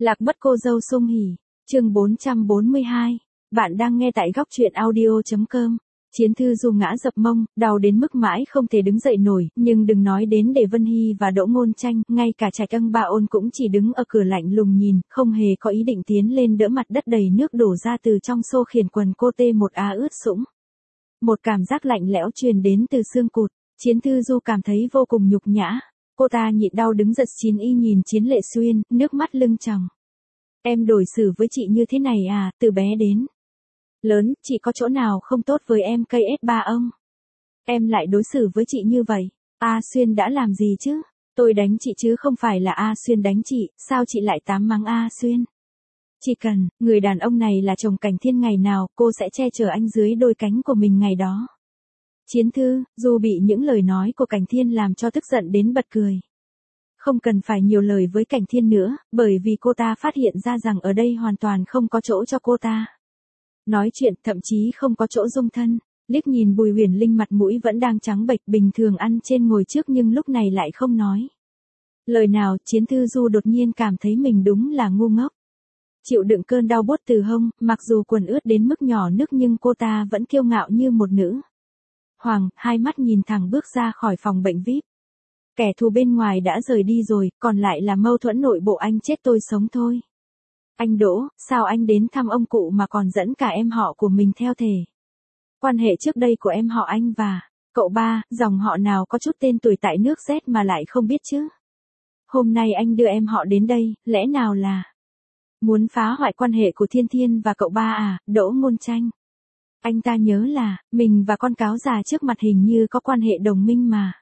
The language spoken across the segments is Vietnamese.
Lạc mất cô dâu Sung Hỉ, chương 442. Bạn đang nghe tại góc truyện audio.com. Chiến Thư Du ngã dập mông, đau đến mức mãi không thể đứng dậy nổi, nhưng đừng nói đến để Vân Hy và Đỗ Ngôn Tranh, ngay cả Trạch Ân Ba Ôn cũng chỉ đứng ở cửa lạnh lùng nhìn, không hề có ý định tiến lên đỡ mặt đất đầy nước đổ ra từ trong xô khiển quần cô tê một á ướt sũng. Một cảm giác lạnh lẽo truyền đến từ xương cụt, Chiến Thư Du cảm thấy vô cùng nhục nhã. Cô ta nhịn đau đứng giật chín y nhìn Chiến Lệ Xuyên, nước mắt lưng tròng. Em đối xử với chị như thế này à, từ bé đến lớn, chị có chỗ nào không tốt với em cây S3 ông? Em lại đối xử với chị như vậy. A Xuyên đã làm gì chứ? Tôi đánh chị chứ không phải là A Xuyên đánh chị, sao chị lại tám mắng A Xuyên? Chỉ cần, người đàn ông này là chồng Cảnh Thiên ngày nào, cô sẽ che chở anh dưới đôi cánh của mình ngày đó. Chiến Thư, dù bị những lời nói của Cảnh Thiên làm cho tức giận đến bật cười. Không cần phải nhiều lời với Cảnh Thiên nữa, bởi vì cô ta phát hiện ra rằng ở đây hoàn toàn không có chỗ cho cô ta. Nói chuyện, thậm chí không có chỗ dung thân. Liếc nhìn Bùi Huyền Linh mặt mũi vẫn đang trắng bệch bình thường ăn trên ngồi trước nhưng lúc này lại không nói lời nào. Chiến Thư Du đột nhiên cảm thấy mình đúng là ngu ngốc. Chịu đựng cơn đau buốt từ hông, mặc dù quần ướt đến mức nhỏ nước nhưng cô ta vẫn kiêu ngạo như một nữ hoàng, hai mắt nhìn thẳng bước ra khỏi phòng bệnh VIP. Kẻ thù bên ngoài đã rời đi rồi, còn lại là mâu thuẫn nội bộ anh chết tôi sống thôi. Anh Đỗ, sao anh đến thăm ông cụ mà còn dẫn cả em họ của mình theo thể? Quan hệ trước đây của em họ anh và cậu Ba, dòng họ nào có chút tên tuổi tại nước Z mà lại không biết chứ? Hôm nay anh đưa em họ đến đây, lẽ nào là muốn phá hoại quan hệ của Thiên Thiên và cậu Ba à, Đỗ Ngôn Tranh? Anh ta nhớ là, mình và con cáo già trước mặt hình như có quan hệ đồng minh mà.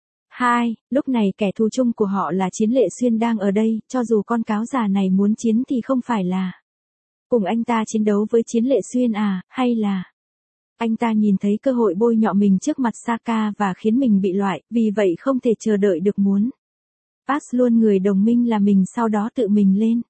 Lúc này kẻ thù chung của họ là Chiến Lệ Xuyên đang ở đây, cho dù con cáo già này muốn chiến thì không phải là cùng anh ta chiến đấu với Chiến Lệ Xuyên à, hay là anh ta nhìn thấy cơ hội bôi nhọ mình trước mặt Saka và khiến mình bị loại, vì vậy không thể chờ đợi được muốn pass luôn người đồng minh là mình sau đó tự mình lên.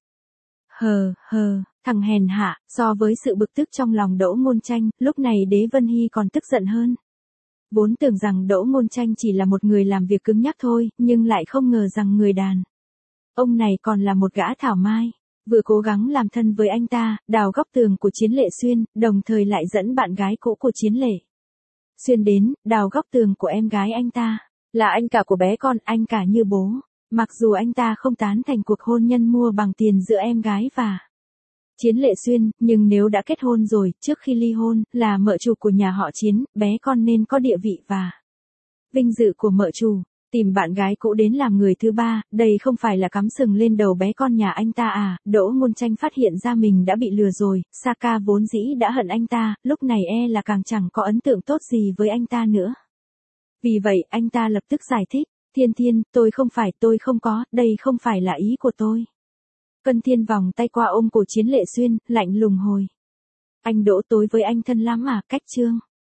Thằng hèn hạ, so với sự bực tức trong lòng Đỗ Ngôn Tranh, lúc này Đế Vân Hy còn tức giận hơn. Vốn tưởng rằng Đỗ Ngôn Tranh chỉ là một người làm việc cứng nhắc thôi, nhưng lại không ngờ rằng người đàn ông này còn là một gã thảo mai, vừa cố gắng làm thân với anh ta, đào góc tường của Chiến Lệ Xuyên, đồng thời lại dẫn bạn gái cũ của Chiến Lệ Xuyên đến, đào góc tường của em gái anh ta, là anh cả của bé con, anh cả như bố. Mặc dù anh ta không tán thành cuộc hôn nhân mua bằng tiền giữa em gái và Chiến Lệ Xuyên, nhưng nếu đã kết hôn rồi, trước khi ly hôn, là mợ chủ của nhà họ Chiến, bé con nên có địa vị và vinh dự của mợ chủ. Tìm bạn gái cũ đến làm người thứ ba, đây không phải là cắm sừng lên đầu bé con nhà anh ta à? Đỗ Ngôn Tranh phát hiện ra mình đã bị lừa rồi, Saka vốn dĩ đã hận anh ta, lúc này là càng chẳng có ấn tượng tốt gì với anh ta nữa. Vì vậy, anh ta lập tức giải thích, Thiên, tôi không có, đây không phải là ý của tôi. Cân Thiên vòng tay qua ôm cổ Chiến Lệ Xuyên, lạnh lùng hồi. Anh Đỗ, tối với anh thân lắm à, cách trương.